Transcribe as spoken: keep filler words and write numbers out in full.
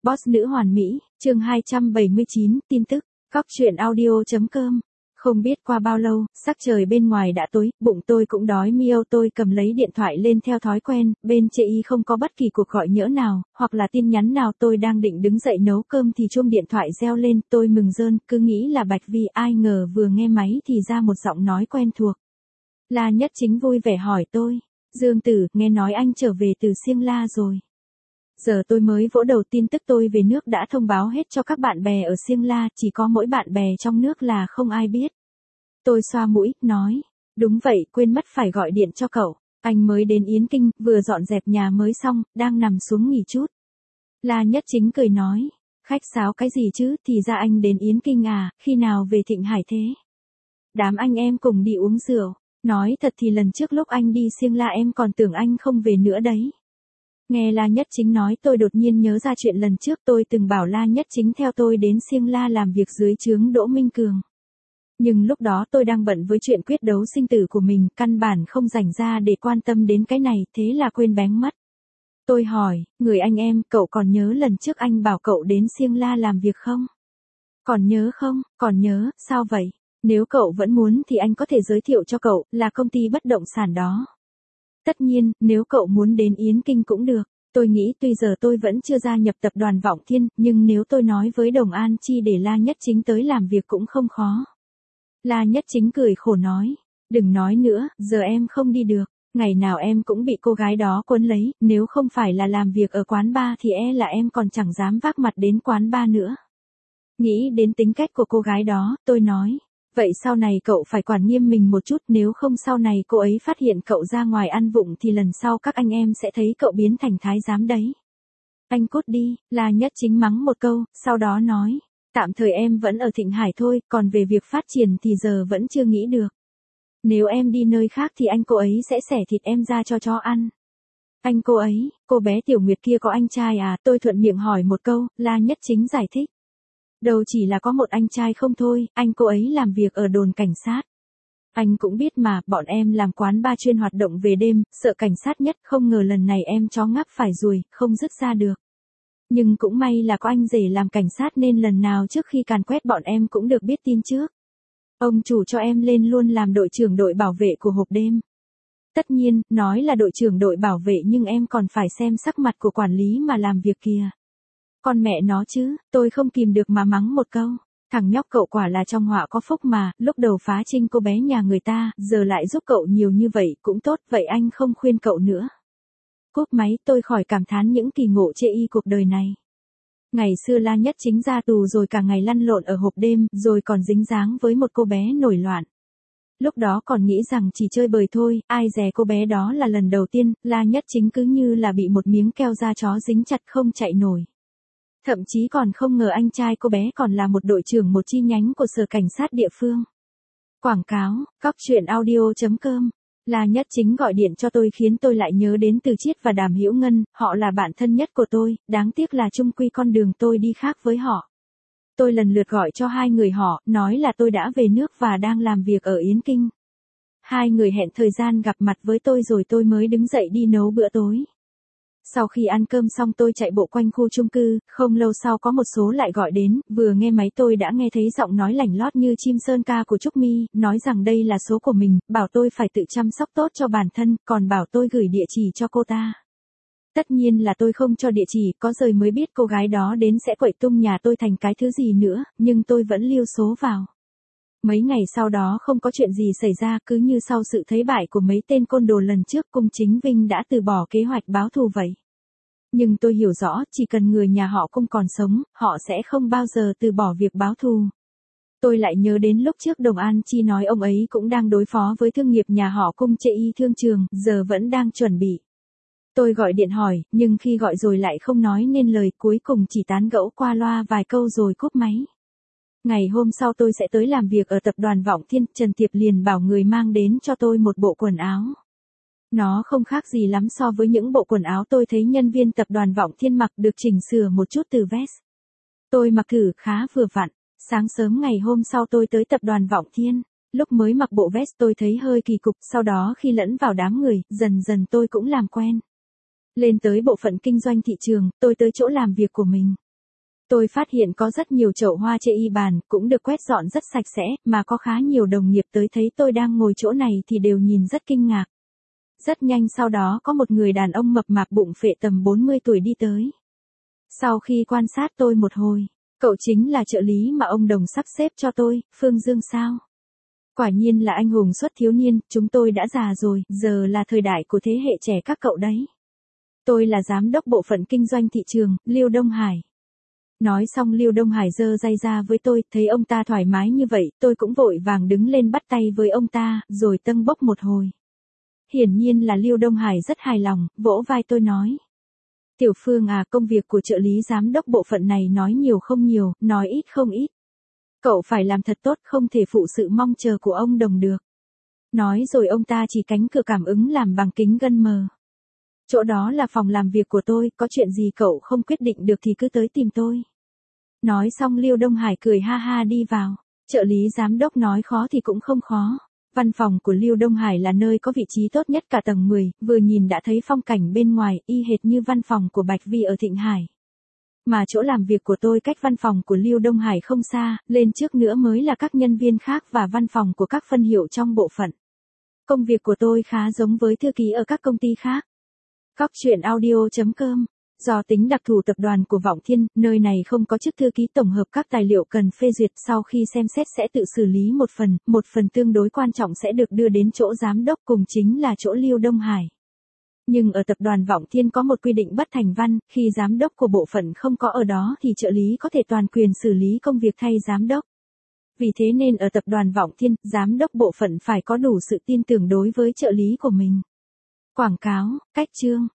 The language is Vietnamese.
Boss nữ hoàn mỹ, chương hai trăm bảy mươi chín, tin tức, cóc truyện audio chấm com. Không biết qua bao lâu, sắc trời bên ngoài đã tối, bụng tôi cũng đói miêu tôi cầm lấy điện thoại lên theo thói quen, bên chị y không có bất kỳ cuộc gọi nhỡ nào, hoặc là tin nhắn nào tôi đang định đứng dậy nấu cơm thì chuông điện thoại reo lên, tôi mừng rơn, cứ nghĩ là Bạch Vi ai ngờ vừa nghe máy thì ra một giọng nói quen thuộc. La Nhất Chính vui vẻ hỏi tôi, Dương Tử, nghe nói anh trở về từ Siêng La rồi. Giờ tôi mới vỗ đầu tin tức tôi về nước đã thông báo hết cho các bạn bè ở Siêng La, chỉ có mỗi bạn bè trong nước là không ai biết. Tôi xoa mũi, nói, đúng vậy, quên mất phải gọi điện cho cậu, anh mới đến Yến Kinh, vừa dọn dẹp nhà mới xong, đang nằm xuống nghỉ chút. La Nhất Chính cười nói, khách sáo cái gì chứ, thì ra anh đến Yến Kinh à, khi nào về Thịnh Hải thế? Đám anh em cùng đi uống rượu, nói thật thì lần trước lúc anh đi Siêng La em còn tưởng anh không về nữa đấy. Nghe La Nhất Chính nói tôi đột nhiên nhớ ra chuyện lần trước tôi từng bảo La Nhất Chính theo tôi đến Siêng La làm việc dưới trướng Đỗ Minh Cường. Nhưng lúc đó tôi đang bận với chuyện quyết đấu sinh tử của mình, căn bản không dành ra để quan tâm đến cái này, thế là quên bén mất. Tôi hỏi, người anh em, cậu còn nhớ lần trước anh bảo cậu đến Siêng La làm việc không? Còn nhớ không? Còn nhớ, sao vậy? Nếu cậu vẫn muốn thì anh có thể giới thiệu cho cậu, là công ty bất động sản đó. Tất nhiên, nếu cậu muốn đến Yến Kinh cũng được. Tôi nghĩ tuy giờ tôi vẫn chưa gia nhập tập đoàn Vọng Thiên, nhưng nếu tôi nói với Đồng An Chi để La Nhất Chính tới làm việc cũng không khó. La Nhất Chính cười khổ nói, đừng nói nữa, giờ em không đi được. Ngày nào em cũng bị cô gái đó quấn lấy, nếu không phải là làm việc ở quán bar thì e là em còn chẳng dám vác mặt đến quán bar nữa. Nghĩ đến tính cách của cô gái đó, tôi nói. Vậy sau này cậu phải quản nghiêm mình một chút, nếu không sau này cô ấy phát hiện cậu ra ngoài ăn vụng thì lần sau các anh em sẽ thấy cậu biến thành thái giám đấy. Anh cút đi, La Nhất Chính mắng một câu, sau đó nói, tạm thời em vẫn ở Thịnh Hải thôi, còn về việc phát triển thì giờ vẫn chưa nghĩ được. Nếu em đi nơi khác thì anh cô ấy sẽ xẻ thịt em ra cho chó ăn. Anh cô ấy, cô bé Tiểu Nguyệt kia có anh trai à, tôi thuận miệng hỏi một câu, La Nhất Chính giải thích. Đâu chỉ là có một anh trai không thôi, anh cô ấy làm việc ở đồn cảnh sát. Anh cũng biết mà, bọn em làm quán bar chuyên hoạt động về đêm, sợ cảnh sát nhất, không ngờ lần này em chó ngáp phải ruồi, không dứt ra được. Nhưng cũng may là có anh rể làm cảnh sát nên lần nào trước khi càn quét bọn em cũng được biết tin trước. Ông chủ cho em lên luôn làm đội trưởng đội bảo vệ của hộp đêm. Tất nhiên, nói là đội trưởng đội bảo vệ nhưng em còn phải xem sắc mặt của quản lý mà làm việc kìa. Con mẹ nó chứ, tôi không kìm được mà mắng một câu. Thằng nhóc cậu quả là trong họa có phúc mà, lúc đầu phá trinh cô bé nhà người ta, giờ lại giúp cậu nhiều như vậy, cũng tốt, vậy anh không khuyên cậu nữa. Cúp máy, tôi khỏi cảm thán những kỳ ngộ chê y cuộc đời này. Ngày xưa La Nhất Chính ra tù rồi cả ngày lăn lộn ở hộp đêm, rồi còn dính dáng với một cô bé nổi loạn. Lúc đó còn nghĩ rằng chỉ chơi bời thôi, ai dè cô bé đó là lần đầu tiên, La Nhất Chính cứ như là bị một miếng keo da chó dính chặt không chạy nổi. Thậm chí còn không ngờ anh trai cô bé còn là một đội trưởng một chi nhánh của sở cảnh sát địa phương. Quảng cáo, cóc truyện audio chấm com. La Nhất Chính gọi điện cho tôi khiến tôi lại nhớ đến Từ Chiết và Đàm Hữu Ngân, họ là bạn thân nhất của tôi, đáng tiếc là chung quy con đường tôi đi khác với họ. Tôi lần lượt gọi cho hai người họ, nói là tôi đã về nước và đang làm việc ở Yến Kinh. Hai người hẹn thời gian gặp mặt với tôi rồi tôi mới đứng dậy đi nấu bữa tối. Sau khi ăn cơm xong tôi chạy bộ quanh khu chung cư, không lâu sau có một số lại gọi đến, vừa nghe máy tôi đã nghe thấy giọng nói lảnh lót như chim sơn ca của Trúc My, nói rằng đây là số của mình, bảo tôi phải tự chăm sóc tốt cho bản thân, còn bảo tôi gửi địa chỉ cho cô ta. Tất nhiên là tôi không cho địa chỉ, có rồi mới biết cô gái đó đến sẽ quậy tung nhà tôi thành cái thứ gì nữa, nhưng tôi vẫn lưu số vào. Mấy ngày sau đó không có chuyện gì xảy ra, cứ như sau sự thấy bại của mấy tên côn đồ lần trước, Cung Chính Vinh đã từ bỏ kế hoạch báo thù vậy. Nhưng tôi hiểu rõ, chỉ cần người nhà họ Cung còn sống, họ sẽ không bao giờ từ bỏ việc báo thù. Tôi lại nhớ đến lúc trước Đồng An Chi nói ông ấy cũng đang đối phó với thương nghiệp nhà họ Cung chê y thương trường, giờ vẫn đang chuẩn bị. Tôi gọi điện hỏi, nhưng khi gọi rồi lại không nói nên lời, cuối cùng chỉ tán gẫu qua loa vài câu rồi cúp máy. Ngày hôm sau tôi sẽ tới làm việc ở tập đoàn Vọng Thiên, Trần Tiệp liền bảo người mang đến cho tôi một bộ quần áo. Nó không khác gì lắm so với những bộ quần áo tôi thấy nhân viên tập đoàn Vọng Thiên mặc, được chỉnh sửa một chút từ vest. Tôi mặc thử khá vừa vặn. Sáng sớm ngày hôm sau tôi tới tập đoàn Vọng Thiên. Lúc mới mặc bộ vest tôi thấy hơi kỳ cục, sau đó khi lẫn vào đám người, dần dần tôi cũng làm quen. Lên tới bộ phận kinh doanh thị trường, tôi tới chỗ làm việc của mình. Tôi phát hiện có rất nhiều chậu hoa chê y bàn, cũng được quét dọn rất sạch sẽ, mà có khá nhiều đồng nghiệp tới thấy tôi đang ngồi chỗ này thì đều nhìn rất kinh ngạc. Rất nhanh sau đó có một người đàn ông mập mạp bụng phệ tầm bốn mươi tuổi đi tới. Sau khi quan sát tôi một hồi, cậu chính là trợ lý mà ông Đồng sắp xếp cho tôi, Phương Dương sao? Quả nhiên là anh hùng xuất thiếu niên, chúng tôi đã già rồi, giờ là thời đại của thế hệ trẻ các cậu đấy. Tôi là giám đốc bộ phận kinh doanh thị trường, Lưu Đông Hải. Nói xong Lưu Đông Hải giơ tay ra với tôi, thấy ông ta thoải mái như vậy, tôi cũng vội vàng đứng lên bắt tay với ông ta, rồi tâng bốc một hồi. Hiển nhiên là Lưu Đông Hải rất hài lòng, vỗ vai tôi nói. Tiểu Phương à, công việc của trợ lý giám đốc bộ phận này nói nhiều không nhiều, nói ít không ít. Cậu phải làm thật tốt, không thể phụ sự mong chờ của ông Đồng được. Nói rồi ông ta chỉ cánh cửa cảm ứng làm bằng kính gân mờ. Chỗ đó là phòng làm việc của tôi, có chuyện gì cậu không quyết định được thì cứ tới tìm tôi. Nói xong Lưu Đông Hải cười ha ha đi vào. Trợ lý giám đốc nói khó thì cũng không khó. Văn phòng của Lưu Đông Hải là nơi có vị trí tốt nhất cả tầng mười, vừa nhìn đã thấy phong cảnh bên ngoài y hệt như văn phòng của Bạch Vi ở Thịnh Hải. Mà chỗ làm việc của tôi cách văn phòng của Lưu Đông Hải không xa, lên trước nữa mới là các nhân viên khác và văn phòng của các phân hiệu trong bộ phận. Công việc của tôi khá giống với thư ký ở các công ty khác. Cóc truyện audio chấm com. Do tính đặc thù tập đoàn của Vọng Thiên, nơi này không có chức thư ký tổng hợp các tài liệu cần phê duyệt, sau khi xem xét sẽ tự xử lý một phần, một phần tương đối quan trọng sẽ được đưa đến chỗ giám đốc cùng chính là chỗ Lưu Đông Hải. Nhưng ở tập đoàn Vọng Thiên có một quy định bất thành văn, khi giám đốc của bộ phận không có ở đó thì trợ lý có thể toàn quyền xử lý công việc thay giám đốc. Vì thế nên ở tập đoàn Vọng Thiên, giám đốc bộ phận phải có đủ sự tin tưởng đối với trợ lý của mình. Quảng cáo, cách chương.